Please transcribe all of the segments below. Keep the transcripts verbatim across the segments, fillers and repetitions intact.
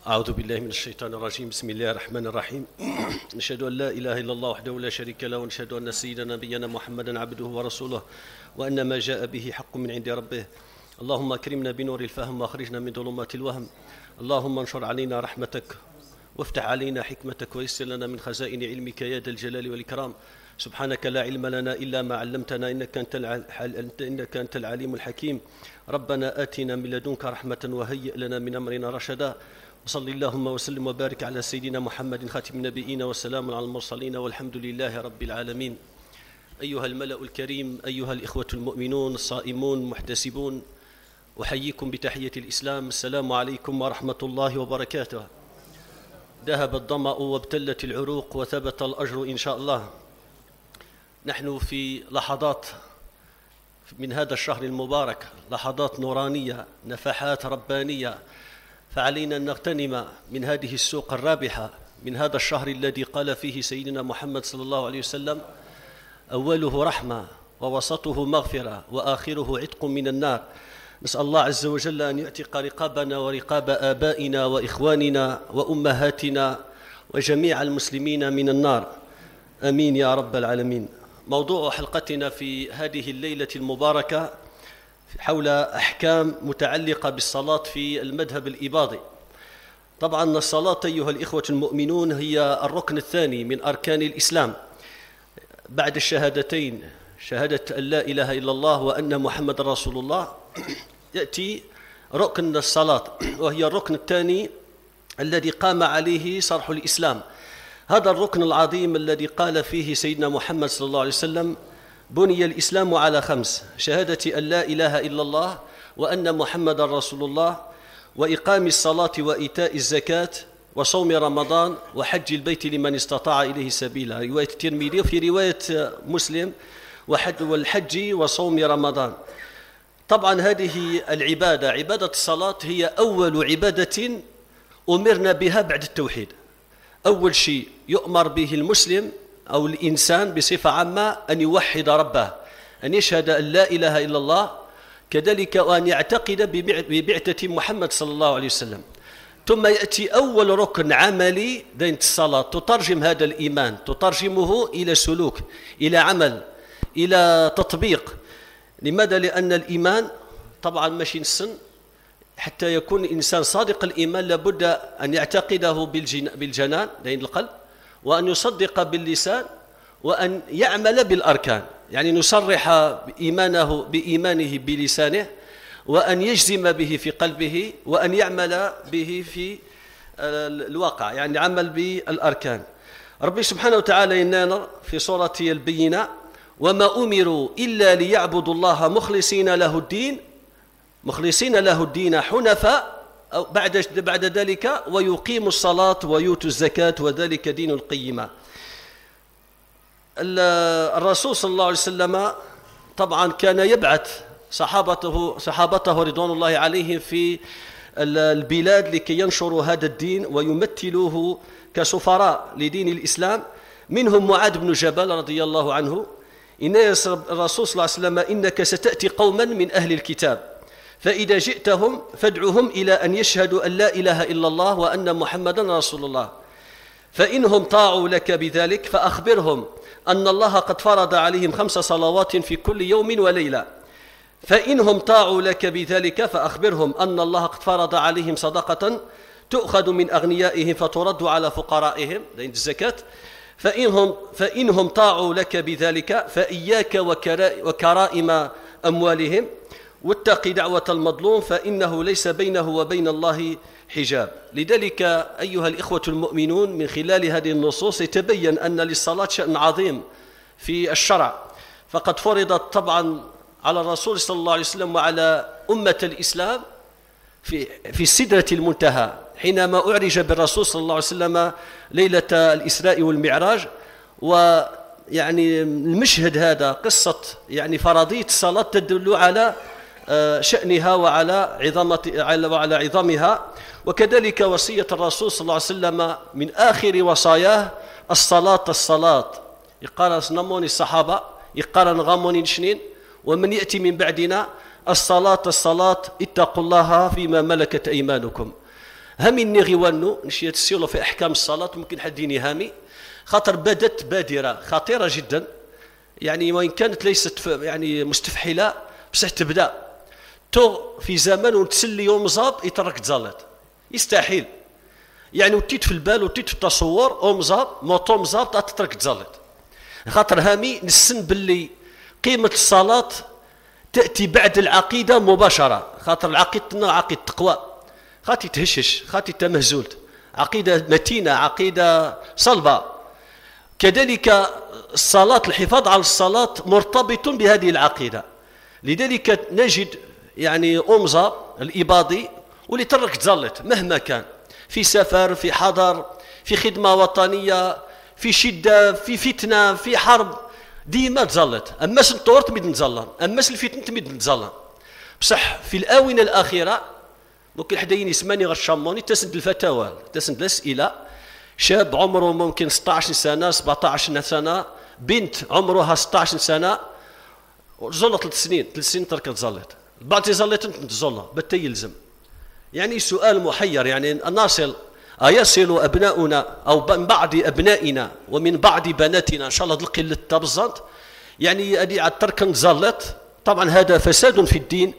أعوذ بالله من الشيطان الرجيم. بسم الله الرحمن الرحيم. نشهد أن لا إله إلا الله وحده لا شريك له، ونشهد أن سيدنا نبينا محمدا عبده ورسوله، وأن ما جاء به حق من عند ربه. اللهم أكرمنا بنور الفهم وأخرجنا من ظلمات الوهم. اللهم انشر علينا رحمتك وافتح علينا حكمتك ويسر لنا من خزائن علمك يا ذا الجلال والإكرام. سبحانك لا علم لنا إلا ما علمتنا إنك أنت إنك أنت العليم الحكيم. ربنا آتنا من لدنك رحمة وهيئ لنا من أمرنا رشدا. وصلى اللهم وسلم وبارك على سيدنا محمد خاتم النبيين والسلام على المرسلين والحمد لله رب العالمين. أيها الملأ الكريم، أيها الإخوة المؤمنون الصائمون المحتسبون، أحييكم بتحية الإسلام. السلام عليكم ورحمة الله وبركاته. ذهب الظمأ وابتلت العروق وثبت الأجر إن شاء الله. نحن في لحظات من هذا الشهر المبارك، لحظات نورانية، نفحات ربانية، فعلينا أن نغتنم من هذه السوق الرابحة من هذا الشهر الذي قال فيه سيدنا محمد صلى الله عليه وسلم: أوله رحمة ووسطه مغفرة وآخره عتق من النار. نسأل الله عز وجل أن يعتق رقابنا ورقاب آبائنا وإخواننا وأمهاتنا وجميع المسلمين من النار، آمين يا رب العالمين. موضوع حلقتنا في هذه الليلة المباركة حول أحكام متعلقة بالصلاة في المذهب الإباضي. طبعا الصلاة أيها الإخوة المؤمنون هي الركن الثاني من أركان الإسلام بعد الشهادتين، شهادة أن لا إله إلا الله وأن محمد رسول الله، يأتي ركن الصلاة، وهي الركن الثاني الذي قام عليه صرح الإسلام. هذا الركن العظيم الذي قال فيه سيدنا محمد صلى الله عليه وسلم: بني الإسلام على خمس: شهادة أن لا إله إلا الله وأن محمد رسول الله، وإقام الصلاة وإيتاء الزكاة وصوم رمضان وحج البيت لمن استطاع إليه سبيلا. رواية الترمذي، وفي رواية مسلم: وحج والحج وصوم رمضان. طبعا هذه العبادة، عبادة الصلاة، هي أول عبادة أمرنا بها بعد التوحيد. أول شيء يؤمر به المسلم أو الإنسان بصفة عامة أن يوحد ربه، أن يشهد أن لا إله إلا الله، كذلك وأن يعتقد ببعثة محمد صلى الله عليه وسلم. ثم يأتي أول ركن عملي دين الصلاة، تترجم هذا الإيمان، تترجمه إلى سلوك، إلى عمل، إلى تطبيق. لماذا؟ لأن الإيمان طبعا ماشي نسن، حتى يكون الإنسان صادق الإيمان لابد أن يعتقده بالجنان دين القلب، وأن يصدق باللسان، وأن يعمل بالأركان، يعني نصرح بإيمانه بإيمانه بلسانه، وأن يجزم به في قلبه، وأن يعمل به في الواقع، يعني عمل بالأركان. ربي سبحانه وتعالى ينانا في سورة البينة: وما أمروا إلا ليعبدوا الله مخلصين له الدين مخلصين له الدين حنفاء أو بعد بعد ذلك ويقيموا الصلاة ويؤتوا الزكاة وذلك دين القيمة. الرسول صلى الله عليه وسلم طبعا كان يبعث صحابته صحابته رضوان الله عليهم في البلاد لكي ينشروا هذا الدين ويمثلوه كسفراء لدين الإسلام. منهم معاذ بن جبل رضي الله عنه: إن الرسول صلى الله عليه وسلم إنك ستأتي قوما من أهل الكتاب، فإذا جئتهم فادعهم إلى أن يشهدوا أن لا إله إلا الله وأن محمدا رسول الله، فإنهم طاعوا لك بذلك فأخبرهم أن الله قد فرض عليهم خمس صلوات في كل يوم وليلة، فإنهم طاعوا لك بذلك فأخبرهم أن الله قد فرض عليهم صدقة تؤخذ من أغنيائهم فترد على فقرائهم دين الزكاة، فإنهم, فإنهم طاعوا لك بذلك فإياك وكرائم أموالهم، واتق دعوة المظلوم فإنه ليس بينه وبين الله حجاب. لذلك أيها الإخوة المؤمنون، من خلال هذه النصوص يتبين أن للصلاة شأن عظيم في الشرع، فقد فرضت طبعا على الرسول صلى الله عليه وسلم وعلى أمة الإسلام في في السدرة المنتهى، حينما أعرج بالرسول صلى الله عليه وسلم ليلة الإسراء والمعراج. ويعني المشهد هذا قصة يعني فرضية الصلاة تدل على شأنها وعلى عظمة وعلى عظامها. وكذلك وصية الرسول صلى الله عليه وسلم من آخر وصاياه: الصلاة الصلاة. يقال نموني الصحابة، يقال نغاموني نشنين، ومن يأتي من بعدنا الصلاة الصلاة اتقوا الله فيما ملكت أيمانكم. هامي نغيوانو نشي تسيولو في احكام الصلاه ممكن حديني هامي خاطر بدت بادره خطيره جدا، يعني وان كانت ليست يعني مستفحله بصح تبدا تو في زمن وتسلي يوم مصاب يترك تزلط يستحيل، يعني وتيت في البال وتيت في التصور او مصاب موطو مصاب تترك تزلط. خاطر هامي نسن باللي قيمه الصلاه تاتي بعد العقيده مباشره، خاطر العقيدتنا عقيده تقوى، خاطي تهشش خاطي تمهزولت، عقيده متينه عقيده صلبه. كذلك الصلاه الحفاظ على الصلاه مرتبط بهذه العقيده، لذلك نجد يعني أمزة الإباضي واللي ترك تزلط مهما كان في سفر في حضر في خدمة وطنية في شدة في فتنة في حرب ديما تزلط، أما سنطور تميد نتزلط، أما الفتن تميد نتزلط. بصح في الآونة الأخيرة ممكن حداين يسماني غير الشاموني تسند الفتاوى تسند الأسئلة، شاب عمره ممكن ستة عشر سنة سبعة عشر سنة، بنت عمرها ستة عشر سنة زلط ثلاث سنين ثلاث سنين ترك تزلط، بعد تزلط انت تزلط بتا يلزم. يعني سؤال محير، يعني نصل أيصل أبناؤنا أو من بعد أبنائنا ومن بعد بناتنا إن شاء الله تلقي للتبزنت، يعني أدي على الترك نزلط. طبعا هذا فساد في الدين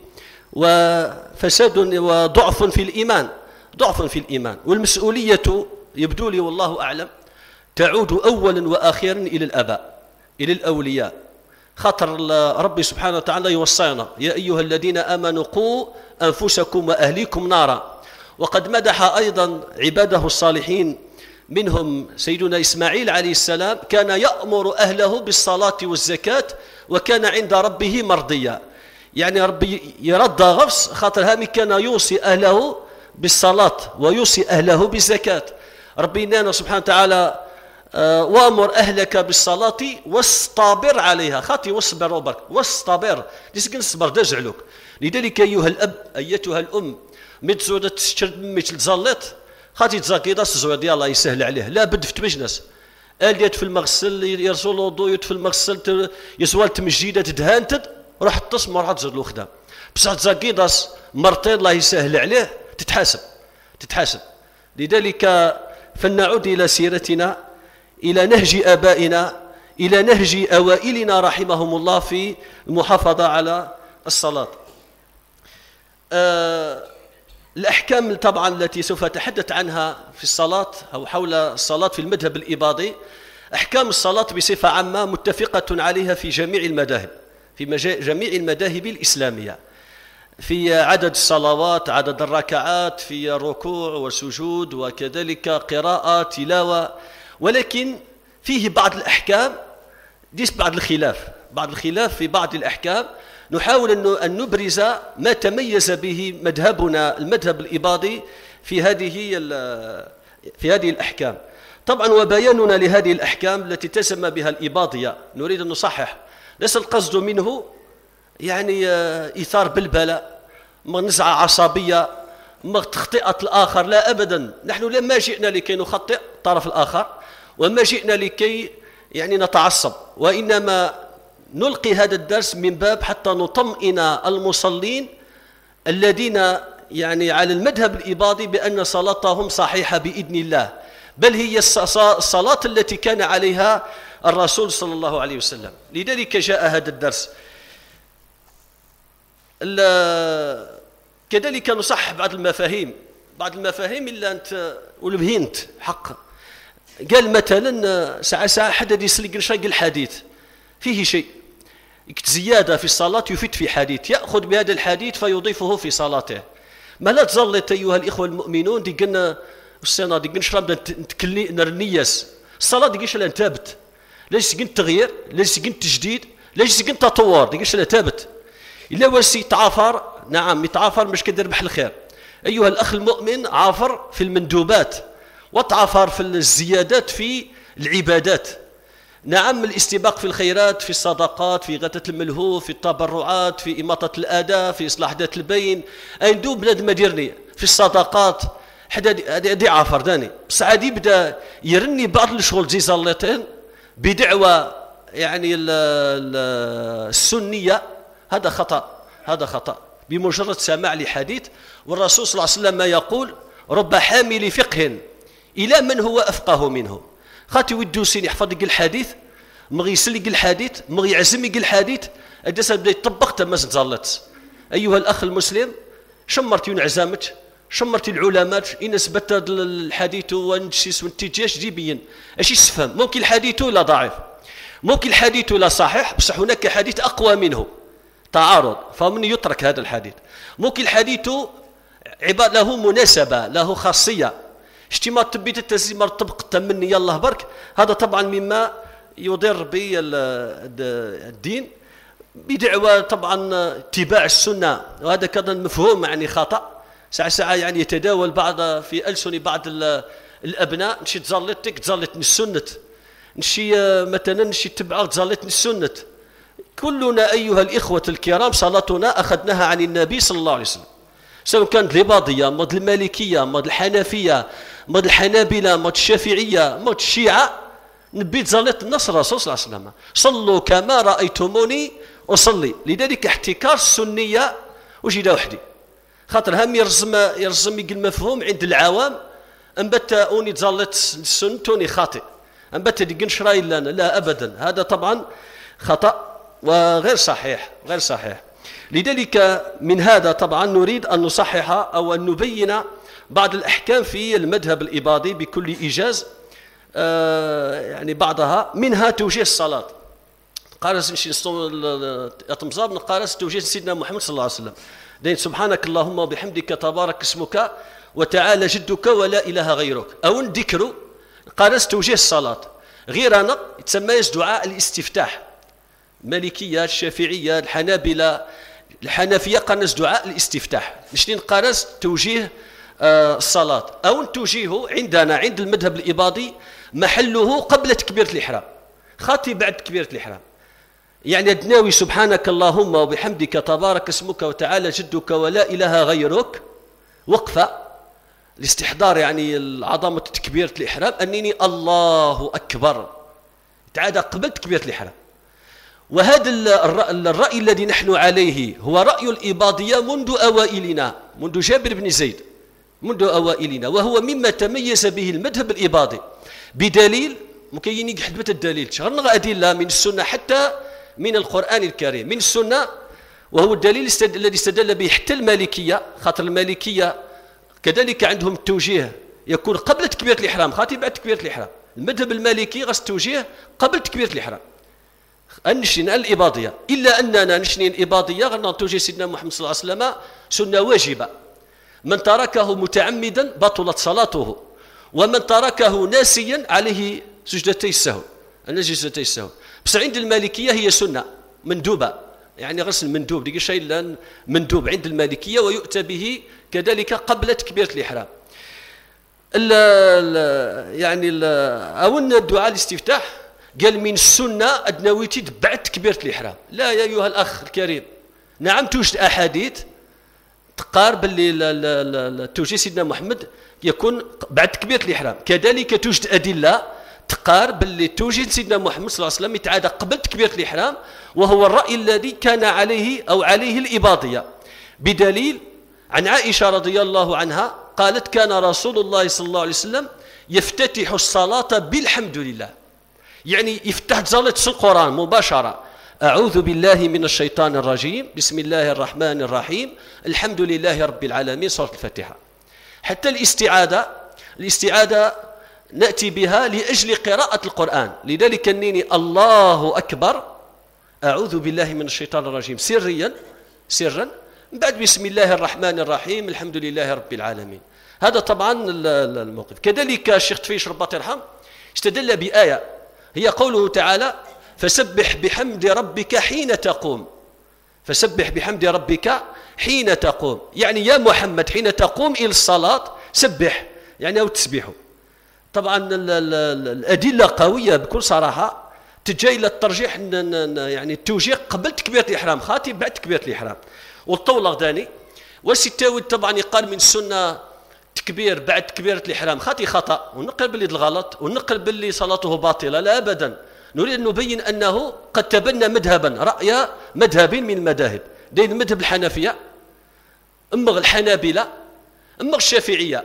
وفساد وضعف في الإيمان، ضعف في الإيمان. والمسؤولية يبدو لي والله أعلم تعود أولا وآخرا إلى الآباء إلى الأولياء، خاطر ربي سبحانه وتعالى يوصينا يا أيها الذين آمنوا قوا أنفسكم وأهليكم نارا. وقد مدح أيضا عباده الصالحين منهم سيدنا إسماعيل عليه السلام، كان يأمر أهله بالصلاة والزكاة وكان عند ربه مرضيا. يعني ربي يرضى غفص خاطر هامي كان يوصي أهله بالصلاة ويوصي أهله بالزكاة. ربنا سبحانه وتعالى وامر اهلك بالصلاه واصطبر عليها، خاطي واصبر وبرك واصطبر لسكن الصبر دجعلوك. لذلك ايها الاب ايتها الام متزوده تشرد ميت تزلط خاطي تزاكي داس الزويد يلاه يسهل عليه، لا بد في تمجنس اليت في المغسل يرسل وضوء في المغسل يسوال تمجيده تدهانت روح تصم راح تزرد الخدام، بصح تزاكي داس مرتين الله يسهل عليه تتحاسب تتحاسب. لذلك فلنعود الى سيرتنا، إلى نهج آبائنا، إلى نهج أوائلنا رحمهم الله في المحافظة على الصلاة. أه الأحكام طبعا التي سوف أتحدث عنها في الصلاة أو حول الصلاة في المذهب الإباضي، أحكام الصلاة بصفة عامة متفقة عليها في جميع المذاهب، في جميع المذاهب الإسلامية، في عدد الصلوات، عدد الركعات، في الركوع والسجود، وكذلك قراءة تلاوة. ولكن فيه بعض الأحكام ديس بعض الخلاف بعض الخلاف في بعض الأحكام، نحاول أن نبرز ما تميز به مذهبنا المذهب الإباضي في هذه في هذه الأحكام. طبعا وبياننا لهذه الأحكام التي تسمى بها الإباضية نريد أن نصحح، ليس القصد منه يعني إيثار بلبلة نزعة عصبية تخطئة الآخر، لا أبدا، نحن لما جئنا لكي نخطئ الطرف الآخر وما جئنا لكي يعني نتعصب، وإنما نلقي هذا الدرس من باب حتى نطمئن المصلين الذين يعني على المذهب الإباضي بأن صلاتهم صحيحة بإذن الله، بل هي الصلاة التي كان عليها الرسول صلى الله عليه وسلم. لذلك جاء هذا الدرس. كذلك نصحح بعض المفاهيم بعض المفاهيم اللي أنت والمهنت حق. قال مثلا ساعة ساعة حدد يسلق نشاق الحديث فيه شيء زيادة في الصلاة يفيد في حديث، يأخذ بهذا الحديث فيضيفه في صلاته. ما لا تزلط أيها الإخوة المؤمنون دي قلنا السنة دي قلنا شرب نتكلي نرنيس الصلاة دي قلنا تابت، ليش قلنا تغيير، ليش قلنا تجديد، ليش قلنا تطور، دي قلنا تابت إلا وسي تعافر. نعم يتعافر مش كدير بحال الخير. أيها الأخ المؤمن عافر في المندوبات وتعافر في الزيادات في العبادات. نعم الاستباق في الخيرات، في الصدقات، في غثة الملهوف، في التبرعات، في إماطة الأذى، في إصلاح ذات البين، أندوب بنادم ديرني في الصدقات حدا دي عافر داني. بس عاد يبدا يرني بعض الشغل زي زلتين بدعوة يعني السنية، هذا خطأ هذا خطأ بمجرد سماع لحديث. والرسول صلى الله عليه وسلم ما يقول رب حامل فقه إلى من هو أفقه منه. خاطي ودوسين يحفظ لك الحديث، مغي يسلك الحديث، مغي يعزم لك الحديث، أدسا بدا يطبق تما زالت. أيها الأخ المسلم، شمرتي ونعزامت، شمرتي العلماء إن أثبت الحديث ونجسس وانتجاش جيبيا أش يسفهم. ممكن الحديث لا ضعيف، ممكن الحديث لا صحيح، بصح هناك حديث أقوى منه، تعارض، فمن يترك هذا الحديث. ممكن الحديث عباد له مناسبة، له خاصية، اشتما تبيت التسليم طبق تمني يالله برك. هذا طبعا مما يضر بالدين بدعوى طبعا اتباع السنة، وهذا كذا مفهوم يعني خطأ. ساعة ساعة يعني يتداول بعض في ألسن بعض الأبناء، نشي تزلتك تزلتني السنة، نشي مثلا نشي تبع تزلتني السنة. كلنا أيها الإخوة الكرام صلاتنا أخذناها عن النبي صلى الله عليه وسلم، سواء كانت الإباضية، مد المالكية، مد الحنفية، مد الحنابلة، مد الشافعية، مد الشيعة، نبي تزلت النص الرسول صلى الله عليه وسلم، صلوا كما رأيتموني أصلي. لذلك احتكار السنية وجد وحدي، خاطر هم يرزم يرزم يقل مفهوم عند العوام أنبت أوني تزلت السنة توني خاطئ، أنبت ديقن شراي لنا، لا أبدا، هذا طبعا خطأ وغير صحيح، غير صحيح. لذلك من هذا طبعا نريد أن نصحح أو أن نبين بعض الأحكام في المذهب الإباضي بكل إيجاز. آه يعني بعضها منها توجيه الصلاة. قارس نشي أتمزاب نقارس توجيه سيدنا محمد صلى الله عليه وسلم، دين سبحانك اللهم وبحمدك تبارك اسمك وتعالى جدك ولا إله غيرك، أو ذكر قارس توجيه الصلاة. غير أنا يتسمى دعاء الاستفتاح، المالكية، الشافعية، الحنابلة، الحنفية قارس دعاء الاستفتاح. نشتين قارس توجيه آه الصلاة، أو توجيهه عندنا عند المذهب الإباضي محله قبل تكبيرة الإحرام، خاطي بعد تكبيرة الإحرام. يعني أدناوي سبحانك اللهم وبحمدك تبارك اسمك وتعالى جدك ولا إله غيرك، وقفة الاستحضار يعني عظمة تكبيرة الإحرام، أنني الله أكبر، تعاد قبل تكبيرة الإحرام. وهذا الرأي الذي نحن عليه هو رأي الإباضية منذ أوائلنا، منذ جابر بن زيد، منذ أوائلنا، وهو مما تميز به المذهب الإباضي بدليل مكين يحدث الدليل شغلنا أدلة من السنة حتى من القرآن الكريم. من السنة وهو الدليل الذي استدل به حتى المالكية، خاطر المالكية كذلك عندهم التوجيه يكون قبل تكبيرة الإحرام، خاطر بعد تكبيرة الإحرام. المذهب المالكي غاس التوجيه قبل تكبيرة الإحرام. نشن الإباضية، إلا أننا نشني الإباضية غير توجيه سيدنا محمد صلى الله عليه وسلم سنة واجبة، من تركه متعمدا بطلت صلاته، ومن تركه ناسيا عليه سجدتي السهو، سجدتي السهو. بس عند المالكية هي سنة مندوبة، يعني غسل مندوب ديك شيء مندوب عند المالكية، ويؤتى به كذلك قبل تكبيرة الإحرام. ال ال يعني ال أو أن الدعاء الاستفتاح قال من السنة أدنويتي بعد تكبيرة الإحرام. لا يا أيها الأخ الكريم، نعم توجد أحاديث تقار باللي توجيه سيدنا محمد يكون بعد تكبيرة الإحرام، كذلك توجد أدلة تقار باللي توجيه سيدنا محمد صلى الله عليه وسلم يتعادى قبل تكبيرة الإحرام، وهو الرأي الذي كان عليه أو عليه الإباضية، بدليل عن عائشة رضي الله عنها قالت كان رسول الله صلى الله عليه وسلم يفتتح الصلاة بالحمد لله، يعني يفتح صلاة القرآن مباشرة، أعوذ بالله من الشيطان الرجيم، بسم الله الرحمن الرحيم، الحمد لله رب العالمين، سورة الفاتحة. حتى الاستعاذة، الاستعاذة نأتي بها لأجل قراءة القرآن، لذلك أنني الله أكبر أعوذ بالله من الشيطان الرجيم سريا سرا، بعد بسم الله الرحمن الرحيم الحمد لله رب العالمين. هذا طبعا الموقف. كذلك الشيخ تفيش رباط يرحم استدل بآية هي قوله تعالى فسبح بحمد ربك حين تقوم، فسبح بحمد ربك حين تقوم، يعني يا محمد حين تقوم إلى الصلاة سبح، يعني أو تسبحه. طبعا الأدلة قوية بكل صراحة تجي إلى الترجيح يعني التوجيه قبل تكبيرة الإحرام، خاطي بعد تكبيرة الإحرام. والطولة غداني والستاوي طبعا يقال من السنة تكبير بعد تكبيرة الإحرام، خاطي خطأ، ونقل باللي الغلط، ونقل باللي صلاته باطلة، لا أبدا. نريد أن نبين أنه قد تبنى مذهبا، رأي مذهب من المذاهب، دين المذهب الحنفية، أما الحنابلة، أما الشافعية،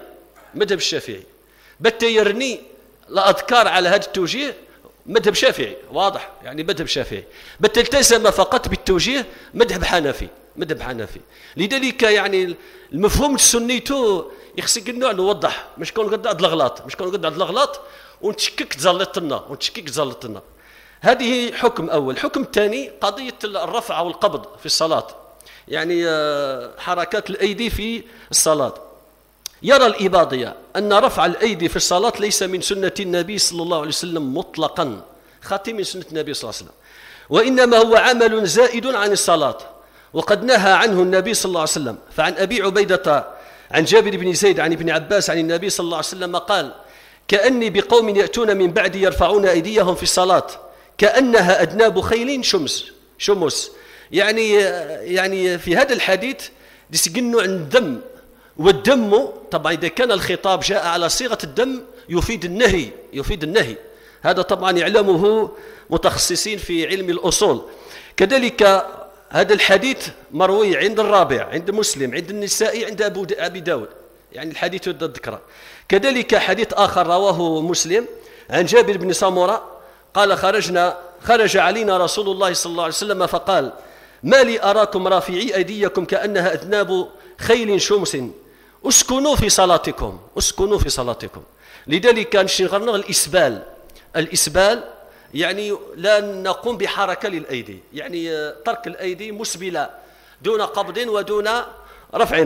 مذهب الشافعي. بت يرني الأذكار على هذا التوجيه مذهب شافعي واضح، يعني مذهب شافعي. بت التزم فقط بالتوجيه مذهب حنفي، مذهب حنفي. لذلك يعني المفهوم السنيتو يخصك النوع نوضح، مش كون قد عند الغلط، مش كون قد عند الغلط ونتشكك تزلطنا ونتشكك تزلطنا. هذه حكم أول. حكم ثاني قضية الرفع والقبض في الصلاة، يعني حركات الأيدي في الصلاة. يرى الإباضية أن رفع الأيدي في الصلاة ليس من سنة النبي صلى الله عليه وسلم مطلقا، خاتم من سنة النبي صلى الله عليه وسلم، وإنما هو عمل زائد عن الصلاة، وقد نهى عنه النبي صلى الله عليه وسلم. فعن أبي عبيدة عن جابر بن زيد عن ابن عباس عن النبي صلى الله عليه وسلم قال: كأني بقوم يأتون من بعدي يرفعون أيديهم في الصلاة كأنها أذناب خيل شمس شمس يعني يعني في هذا الحديث يسجنوا عن الدم، والدم طبعا إذا كان الخطاب جاء على صيغة الدم يفيد النهي، يفيد النهي. هذا طبعا يعلمه متخصصين في علم الأصول. كذلك هذا الحديث مروي عند الرابع، عند مسلم، عند النسائي، عند أبو أبي داود، يعني الحديث الذكرى. كذلك حديث آخر رواه مسلم عن جابر بن سمرة قال: خرجنا خرج علينا رسول الله صلى الله عليه وسلم فقال: ما لي أراكم رافعي أيديكم كأنها أذناب خيل شمس، اسكنوا في صلاتكم، اسكنوا في صلاتكم. لذلك نشغلنا الإسبال. الإسبال يعني لا نقوم بحركة للأيدي، يعني ترك الأيدي مسبلة دون قبض ودون رفع.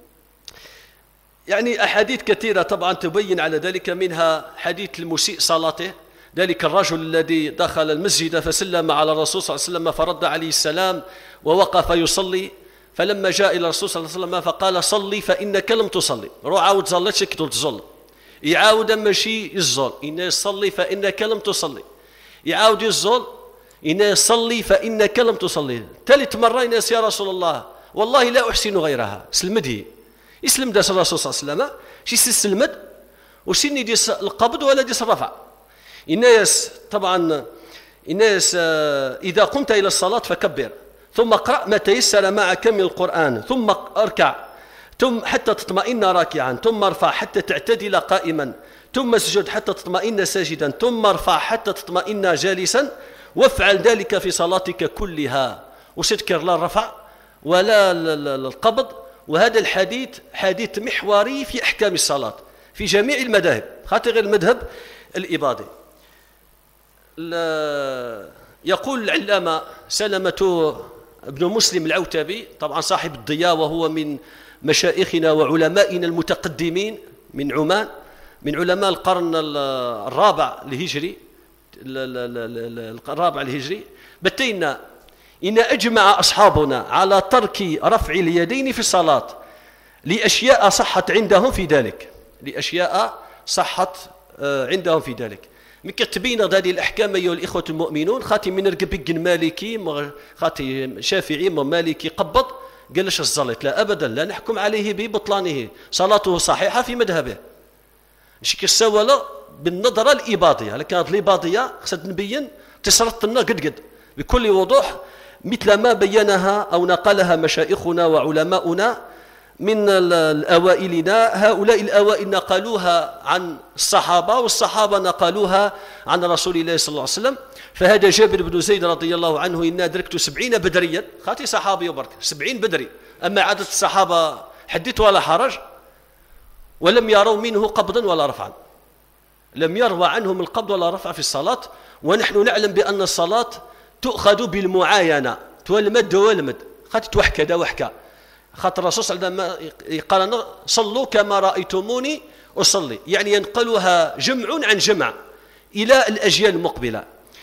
يعني أحاديث كثيرة طبعا تبين على ذلك، منها حديث المسيء صلاته، ذلك الرجل الذي دخل المسجد فسلم على الرسول صلى الله عليه وسلم فرد عليه السلام ووقف يصلي، فلما جاء إلى الرسول صلى الله عليه وسلم فقال: صلي فإنك لم تصلي. روح عاود صلت شكتو تزل، يعاود ماشي يزول إن يصلي فإنك لم تصلي، يعاود يزول إن يصلي فإنك لم تصلي. ثالث مرة يناس: يا رسول الله والله لا أحسن غيرها. سلمدي يسلم داس الرسول صلى الله عليه وسلم شي سلمد وشيني ديس القبض ولا ديس الرفع. الناس طبعا الناس إذا قمت إلى الصلاة فكبر، ثم اقرأ ما تيسر معك من القرآن، ثم اركع ثم حتى تطمئن راكعا، ثم ارفع حتى تعتدل قائما، ثم اسجد حتى تطمئن ساجدا، ثم ارفع حتى تطمئن جالسا، وافعل ذلك في صلاتك كلها. وستذكر لا الرفع ولا القبض. وهذا الحديث حديث محوري في أحكام الصلاة في جميع المذاهب، خاطر غير المذهب الإباضي. يقول العلامة سلمة بن مسلم العوتبي، طبعا صاحب الضياء وهو من مشايخنا وعلمائنا المتقدمين من عمان، من علماء القرن الرابع الهجري الرابع الهجري بتينا: إن أجمع أصحابنا على ترك رفع اليدين في الصلاة لأشياء صحت عندهم في ذلك، لأشياء صحت عندهم في ذلك. مكتبين هذه الأحكام أيها الإخوة المؤمنون، خاتي من رقبق مالكي خاتي شافعي مالكي قبض قالش الزلط، لا أبدا، لا نحكم عليه ببطلانه، صلاته صحيحة في مذهبه. نشكي السوالة بالنظرة الإباضية، لكن هذه الإباضية خصنا نبين تسرط لنا قد قد بكل وضوح، مثل ما بينها أو نقلها مشايخنا وعلماؤنا من الأوائلنا. هؤلاء الأوائل نقلوها عن الصحابة، والصحابة نقلوها عن رسول الله صلى الله عليه وسلم. فهذا جابر بن زيد رضي الله عنه: إنا أدركت سبعين بدريا، خاتي صحابي وبرك سبعين بدري، أما عدد الصحابة حدث ولا حرج، ولم يروا منه قبضا ولا رفعا، لم يروى عنهم القبض ولا رفع في الصلاة. ونحن نعلم بأن الصلاة تؤخذ بالمعاينة، تولمد والمد، خاتي توحكى دا وحكى، خاطر الرسول صلى الله عليه وسلم قال: صلوا كما رأيتموني أصلي، يعني ينقلها جمع عن جمع إلى الأجيال المقبلة.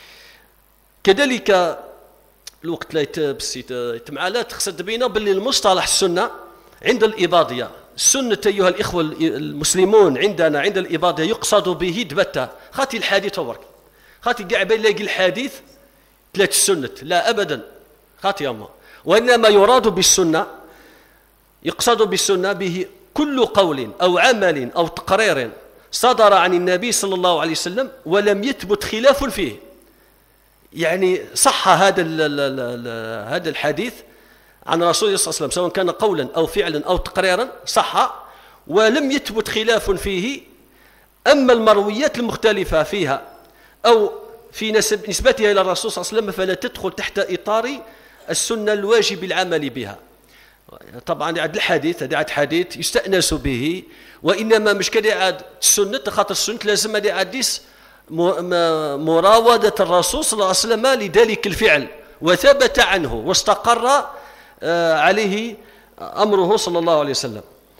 كذلك الوقت لا يتمعالات خصد بينا باللي المصطلح السنة عند الإباضية، السنة أيها الإخوة المسلمون عندنا عند الإباضية يقصد به دبتة، خاتي الحديث ورك، خاتي قاع بين لاقي الحديث ثلاث السنة، لا أبدا خاتي أما، وإنما يراد بالسنة، يقصد بالسنة به كل قول أو عمل أو تقرير صدر عن النبي صلى الله عليه وسلم ولم يثبت خلاف فيه. يعني صح هذا هذا الحديث عن رسول الله صلى الله عليه وسلم، سواء كان قولا أو فعلا أو تقريرا، صح ولم يثبت خلاف فيه. أما المرويات المختلفة فيها أو في نسب نسبتها إلى الرسول صلى الله عليه وسلم فلا تدخل تحت إطار السنة الواجب العمل بها. طبعا عاد الحديث هذا عاد حديث يستأنس به، وإنما مش كده عاد السنة خاطر السنة لازم هذه عاديس مراودة الرسول صلى الله عليه وسلم لذلك الفعل وثبت عنه واستقر عليه أمره صلى الله عليه وسلم.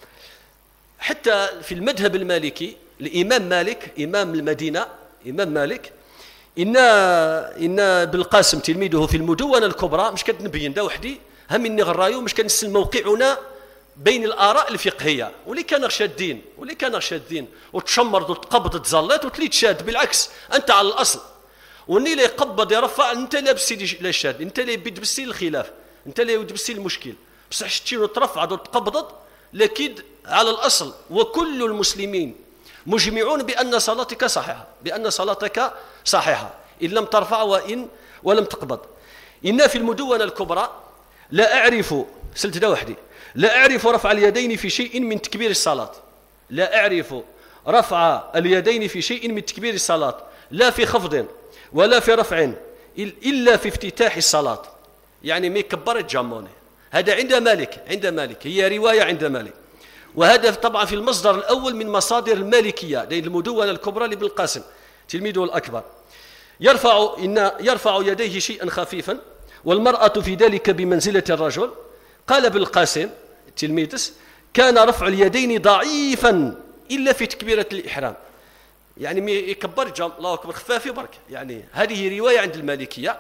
حتى في المذهب المالكي الإمام مالك إمام المدينة إمام مالك إن إن بالقاسم تلميذه في المدونة الكبرى مش كنبين دا وحدي هم إني غرايو مش كنسل موقعنا بين الآراء الفقهية واللي كان شادين واللي كان شادين وتشمرد وتقبض تزلط وتلي تشاد. بالعكس أنت على الأصل والني اللي يقبض يرفع أنت لا بسي لا شاد، أنت اللي بيد بسي الخلاف، أنت اللي بيد بسي المشكل. بصح شتي وترفع وتقبض لكن على الأصل وكل المسلمين مجمعون بأن صلاتك صحيحة، بأن صلاتك صحيحة إن لم ترفع وإن ولم تقبض. إن في المدونة الكبرى لا أعرف سلت دا وحدي لا أعرف رفع اليدين في شيء من تكبير الصلاة، لا أعرف رفع اليدين في شيء من تكبير الصلاة لا في خفض ولا في رفع إلا في افتتاح الصلاة، يعني ما يكبر الجموني. هذا عند مالك عند مالك هي رواية عند مالك، وهذا طبعا في المصدر الأول من مصادر المالكية لأن المدونة الكبرى لابن القاسم تلميذه الأكبر. يرفع إن يرفع يديه شيئا خفيفا والمرأة في ذلك بمنزلة الرجل. قال ابن القاسم تلميذ كان رفع اليدين ضعيفا إلا في تكبيرة الإحرام، يعني يكبر جم الله أكبر خفافي برك. يعني هذه رواية عند المالكية.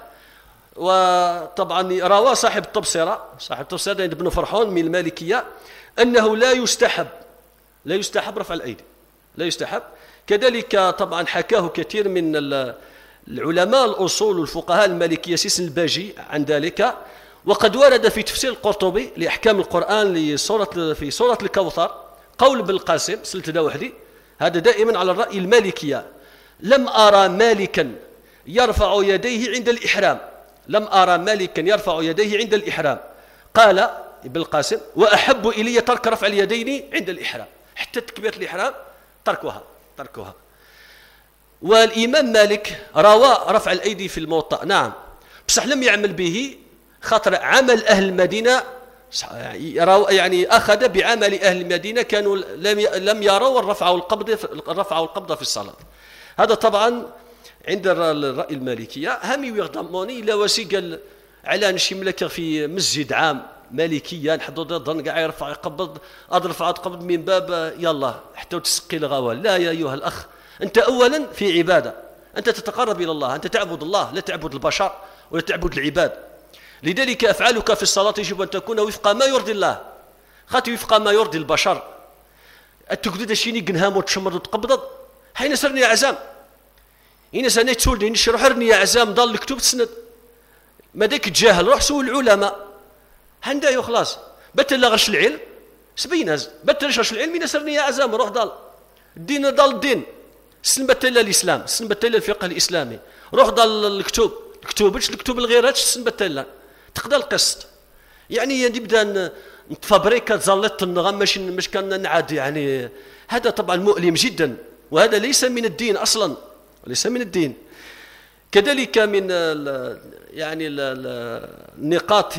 وطبعا روى صاحب التبصرة صاحب التبصرة ابن فرحون من المالكية أنه لا يستحب لا يستحب رفع الأيدي، لا يستحب. كذلك طبعا حكاه كثير من العلماء الأصول والفقهاء المالكية سيس الباجي عن ذلك. وقد ورد في تفسير القرطبي لأحكام القرآن لسورة في سورة الكوثر قول ابن القاسم سلت دا وحدي هذا دائما على الرأي المالكية لم أرى مالكا يرفع يديه عند الإحرام، لم أرى مالكا يرفع يديه عند الإحرام. قال ابن القاسم وأحب إلي ترك رفع اليدين عند الإحرام، حتى تكبيرة الإحرام تركها تركها. والإمام مالك روى رفع الأيدي في الموطأ نعم، بصح لم يعمل به خاطر عمل أهل المدينة يعني أخذ بعمل أهل المدينة كانوا لم يروا الرفع والقبض الرفع والقبض في الصلاة. هذا طبعا عند الرأي المالكية. هم يخدموني إلى وسيقل على نشي ملك في مسجد عام مالكية نحضر ظن قاع يرفع يقبض أرفع تقبض من باب يلا حتى تسقي الغوال. لا يا أيها الأخ، أنت أولا في عبادة، أنت تتقرب إلى الله، أنت تعبد الله لا تعبد البشر ولا تعبد العباد. لذلك أفعالك في الصلاة يجب أن تكون وفق ما يرضي الله، خاطر وفق ما يرضي البشر. التقديد الشيني قنهام وتشمر وتقبض حين سرني عزام هنا سنيت سولدي نشرح رني عزام ضل الكتب تسند ما داك تجاهل روح سول العلماء هندا خلاص بتلا غش العلم سبيناز بتلا غش العلم من سرني عزام روح ضل الدين ضل الدين سن بتلا الإسلام سن بتلا الفقه الإسلامي روح ضل الكتب الكتوبش الكتب الغيرات سن بتلا تقدر القسط. يعني يبدا نتفابريكا تزلط النغم مش مش كان نعاد. يعني هذا طبعا مؤلم جدا وهذا ليس من الدين اصلا، ليس من الدين. كذلك من ال يعني ال النقاط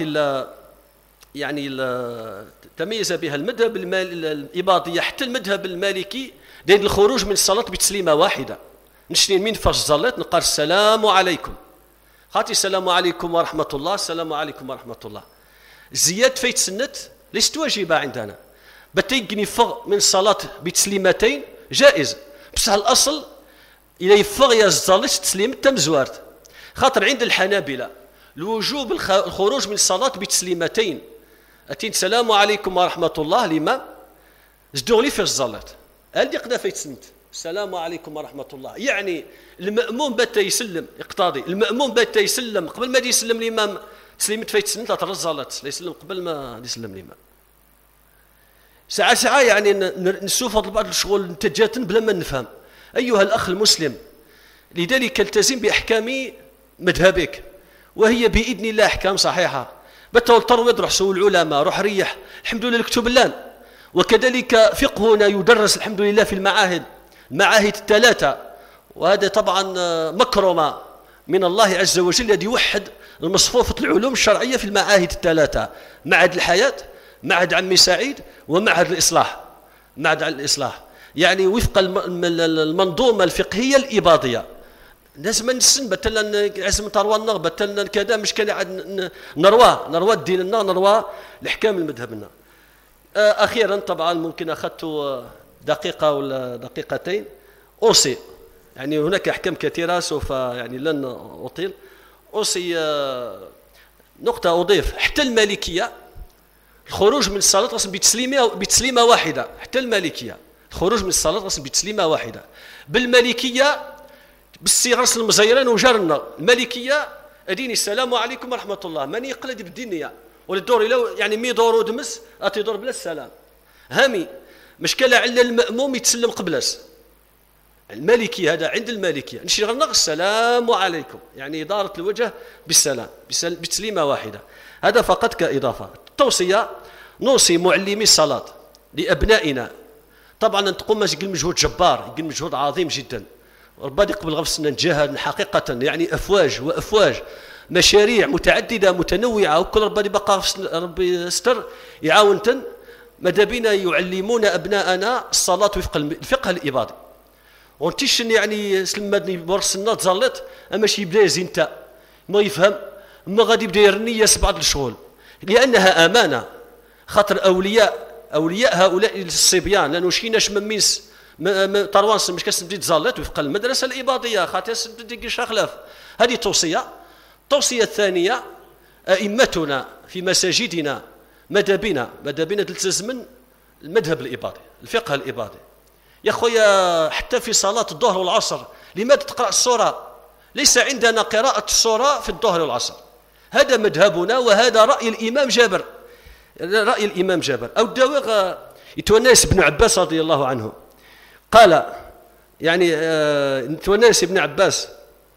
يعني ال تميز بها المذهب الإباضية حتى المذهب المالكي دين الخروج من الصلاة بتسليمة واحدة. نشني من فاش زلط نقال السلام عليكم خاطي السلام عليكم ورحمة الله السلام عليكم ورحمة الله. زياد فايت سنت ليست واجبة عندنا، بتيجني فغ من الصلاة بتسليمتين جائز، بس الأصل إذا يفغ يزالت تسليم تم زوارت. خاطر عند الحنابلة الوجوب الخروج من الصلاة بتسليمتين أتين السلام عليكم ورحمة الله الإمام زدوغلي في الزلات هل يقدر فايت سنت السلام عليكم ورحمة الله. يعني المأموم بات يسلم يقتضي المأموم بات يسلم قبل ما يسلم الإمام تسليمت فايت سنت لا ترزلت لا يسلم قبل ما يسلم الإمام. ساعة ساعة يعني نسوف بعض الشغل نتجات بلا ما نفهم. أيها الأخ المسلم، لذلك التزم بأحكام مذهبك وهي بإذن الله أحكام صحيحة. بتول ترويض روح سول العلماء روح ريح الحمد لله الكتب اللان وكذلك فقهنا يدرس الحمد لله في المعاهد المعاهد الثلاثة، وهذا طبعا مكرمة من الله عز وجل الذي يوحد المصفوفة العلوم الشرعية في المعاهد الثلاثة: معهد الحياة، معهد عمي سعيد، ومعهد الإصلاح. معهد الإصلاح يعني وفق المنظومة الفقهية الإباضية. لازم نسن بتلا لازم تروى النغ بتلا كذا مش كان نروى نروى الدين نروى الأحكام المذهبنا. أخيرا طبعا ممكن أخذت دقيقة ولا دقيقتين أوصي، يعني هناك أحكام كثيرة سوف يعني لن أطيل. أوصي نقطة أضيف: حتى المالكية الخروج من الصلاة رسم بتسليمة بتسليمة واحدة. حتى المالكية الخروج من الصلاة رسم بتسليمة واحدة. بالمالكية بالصيغة المزيرين وجرنا المالكية أديني السلام عليكم ورحمة الله، من يقلد بالدنيا والدور لو يعني مي دور ودمس أتيدور بلا السلام هامي مشكلة على المأموم يتسلم قبلاس. المالكية هذا عند المالكية نشير غنغ السلام عليكم، يعني إدارة الوجه بالسلام بتسليمة واحدة. هذا فقط كإضافة. التوصية: نوصي معلمي الصلاة لأبنائنا، طبعا تقوم يقل مجهود جبار، يقل مجهود عظيم جدا، ربما قبل غفصنا نتجاهد حقيقة، يعني أفواج وأفواج مشاريع متعددة متنوعة، وكل ربما بقى ربي يستر يعاونتن ماذا بينا يعلمون أبناءنا الصلاة وفق الفقه الإباضي. ونتيشن يعني سلمادني برسنا تزلط اما شي يبدا زينتا ما يفهم ما غادي يبدا يرني بعض الشغل، لانها امانه. خاطر اولياء اولياء هؤلاء الصبيان، لانه شيناش من ميس طروانس مش كتبدي تزلط وفق المدرسه الاباضيه، خاطر تديك خلاف. هذه توصيه. التوصيه الثانيه: ائمتنا في مساجدنا ماذا بنا ماذا بنا تلتزم المذهب الاباضي، الفقه الاباضي. يا خويا حتى في صلاة الظهر والعصر لماذا تقرأ السورة؟ ليس عندنا قراءة السورة في الظهر والعصر، هذا مذهبنا وهذا رأي الإمام جابر، رأي الإمام جابر. أو الدواغ يتونس بن عباس رضي الله عنه قال، يعني يتونس بن عباس: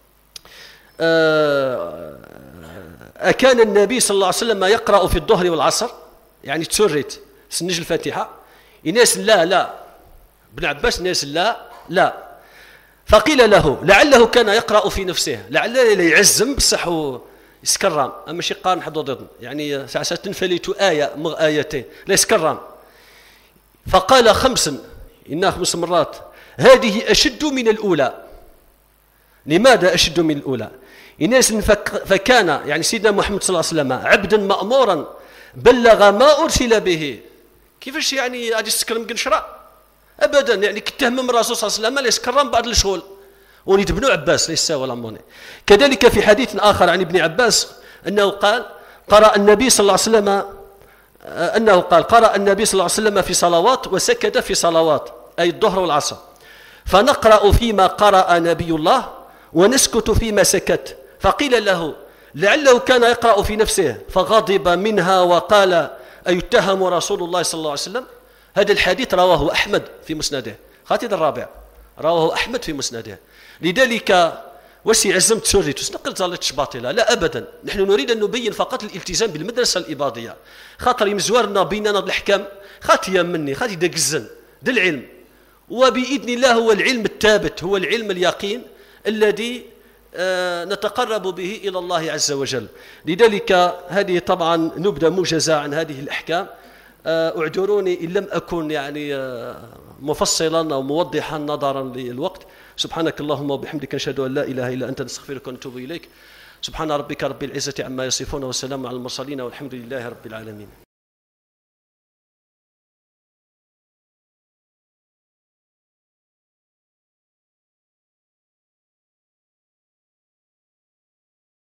أكان النبي صلى الله عليه وسلم يقرأ في الظهر والعصر، يعني تسرت سنج الفاتحة. الناس لا لا ابن عباس الناس لا لا فقيل له: لعله كان يقرأ في نفسه، لعله لا يعزم بصح يسكرام، اما شي قارن حدو ضد، يعني ساعه تنفلت آية مغ آيتين لا يسكرام. فقال خمسا، إنها خمس مرات: هذه أشد من الأولى. لماذا أشد من الأولى؟ الناس فكان يعني سيدنا محمد صلى الله عليه وسلم عبدا مأمورا بلغ ما أرسل به. كيفاش يعني غادي يسكرم قنشرة؟ ابدا، يعني كتهم الرسول صلى الله عليه وسلم ليس كرم بعض الشغل. وليد بن عباس ليس ولا موني. كذلك في حديث اخر عن ابن عباس انه قال: قرأ النبي صلى الله عليه وسلم انه قال: قرأ النبي صلى الله عليه وسلم في صلوات وسكت في صلوات، اي الظهر والعصر، فنقرأ فيما قرأ نبي الله ونسكت فيما سكت. فقيل له: لعله كان يقرأ في نفسه، فغضب منها وقال: أيتهم رسول الله صلى الله عليه وسلم؟ هذا الحديث رواه أحمد في مسنده، خاطر الرابع رواه أحمد في مسنده. لذلك وسي عزمت سوري تسنقل زالت باطلة، لا أبدا. نحن نريد أن نبين فقط الالتزام بالمدرسة الإباضية، خاطر مزوارنا بيننا الأحكام خاطيا مني خاطي دا قزن دا العلم، وبإذن الله هو العلم الثابت، هو العلم اليقين الذي آه نتقرب به إلى الله عز وجل. لذلك هذه طبعا نبدأ موجزة عن هذه الأحكام. اعذروني إن لم أكن يعني مفصلا أو موضحا نظرا للوقت. سبحانك اللهم وبحمدك نشهد أن لا إله إلا أنت نستغفرك ونتوب إليك. سبحان ربك رب العزة عما يصفون، والسلام على المرسلين، والحمد لله رب العالمين.